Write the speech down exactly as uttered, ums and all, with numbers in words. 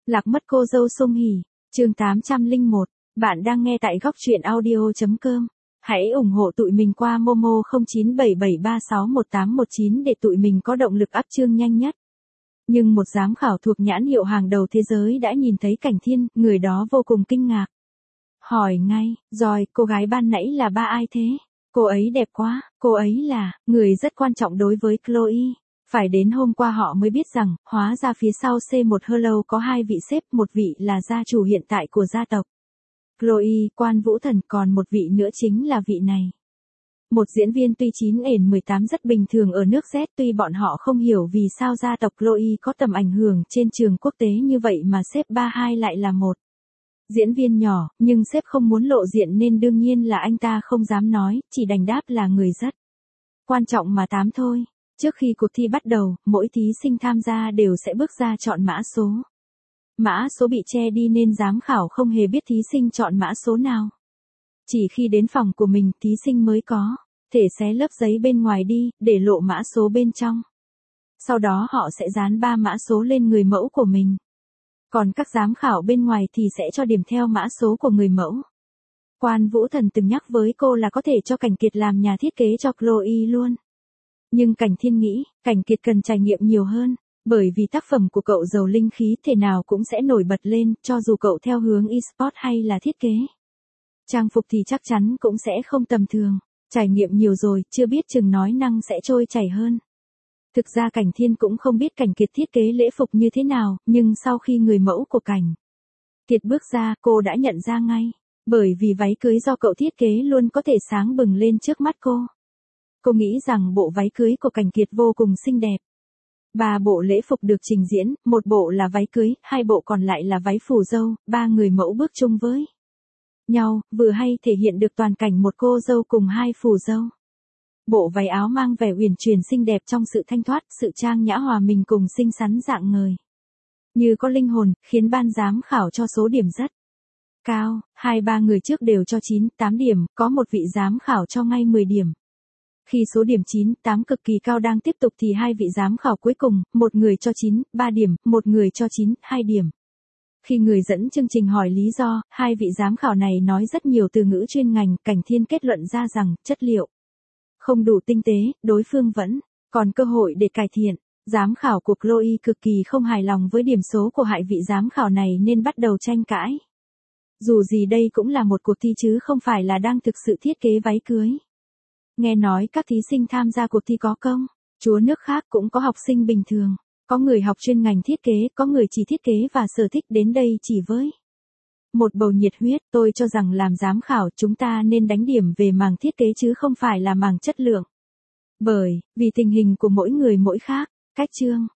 Lạc mất cô dâu Song Hỷ, chương tám trăm lẻ một. Bạn đang nghe tại góc truyện audio chấm com. Hãy ủng hộ tụi mình qua Momo không chín bảy bảy ba sáu một tám một chín để tụi mình có động lực up chương nhanh nhất. Nhưng một giám khảo thuộc nhãn hiệu hàng đầu thế giới đã nhìn thấy Cảnh Thiên, người đó vô cùng kinh ngạc. Hỏi ngay, rồi, cô gái ban nãy là ba ai thế? Cô ấy đẹp quá, cô ấy là người rất quan trọng đối với Chloe. Phải đến hôm qua họ mới biết rằng, hóa ra phía sau C một Hello có hai vị sếp, một vị là gia chủ hiện tại của gia tộc Chloe, Quan Vũ Thần, còn một vị nữa chính là vị này. Một diễn viên tuy chín ền mười tám rất bình thường ở nước Z, tuy bọn họ không hiểu vì sao gia tộc Chloe có tầm ảnh hưởng trên trường quốc tế như vậy mà sếp ba hai lại là một diễn viên nhỏ, nhưng sếp không muốn lộ diện nên đương nhiên là anh ta không dám nói, chỉ đành đáp là người rất quan trọng mà tám thôi. Trước khi cuộc thi bắt đầu, mỗi thí sinh tham gia đều sẽ bước ra chọn mã số. Mã số bị che đi nên giám khảo không hề biết thí sinh chọn mã số nào. Chỉ khi đến phòng của mình, thí sinh mới có thể xé lớp giấy bên ngoài đi, để lộ mã số bên trong. Sau đó họ sẽ dán ba mã số lên người mẫu của mình. Còn các giám khảo bên ngoài thì sẽ cho điểm theo mã số của người mẫu. Quan Vũ Thần từng nhắc với cô là có thể cho Cảnh Kiệt làm nhà thiết kế cho Chloe luôn. Nhưng Cảnh Thiên nghĩ, Cảnh Kiệt cần trải nghiệm nhiều hơn, bởi vì tác phẩm của cậu giàu linh khí thể nào cũng sẽ nổi bật lên, cho dù cậu theo hướng e-sport hay là thiết kế. Trang phục thì chắc chắn cũng sẽ không tầm thường, trải nghiệm nhiều rồi, chưa biết chừng nói năng sẽ trôi chảy hơn. Thực ra Cảnh Thiên cũng không biết Cảnh Kiệt thiết kế lễ phục như thế nào, nhưng sau khi người mẫu của Cảnh Kiệt bước ra, cô đã nhận ra ngay, bởi vì váy cưới do cậu thiết kế luôn có thể sáng bừng lên trước mắt cô. Cô nghĩ rằng bộ váy cưới của Cảnh Kiệt vô cùng xinh đẹp. Ba bộ lễ phục được trình diễn, một bộ là váy cưới, hai bộ còn lại là váy phù dâu, ba người mẫu bước chung với nhau, vừa hay thể hiện được toàn cảnh một cô dâu cùng hai phù dâu. Bộ váy áo mang vẻ uyển chuyển xinh đẹp trong sự thanh thoát, sự trang nhã hòa mình cùng xinh xắn dạng người. Như có linh hồn, khiến ban giám khảo cho số điểm rất cao, hai ba người trước đều cho chín, tám điểm, có một vị giám khảo cho ngay mười điểm. Khi số điểm chín, tám cực kỳ cao đang tiếp tục thì hai vị giám khảo cuối cùng, một người cho chín, ba điểm, một người cho chín, hai điểm. Khi người dẫn chương trình hỏi lý do, hai vị giám khảo này nói rất nhiều từ ngữ chuyên ngành, Cảnh Thiên kết luận ra rằng, chất liệu không đủ tinh tế, đối phương vẫn còn cơ hội để cải thiện. Giám khảo của Chloe cực kỳ không hài lòng với điểm số của hai vị giám khảo này nên bắt đầu tranh cãi. Dù gì đây cũng là một cuộc thi chứ không phải là đang thực sự thiết kế váy cưới. Nghe nói các thí sinh tham gia cuộc thi có công chúa nước khác cũng có học sinh bình thường, có người học chuyên ngành thiết kế, có người chỉ thiết kế và sở thích đến đây chỉ với một bầu nhiệt huyết. Tôi cho rằng làm giám khảo chúng ta nên đánh điểm về mảng thiết kế chứ không phải là mảng chất lượng. Bởi vì tình hình của mỗi người mỗi khác, cách chương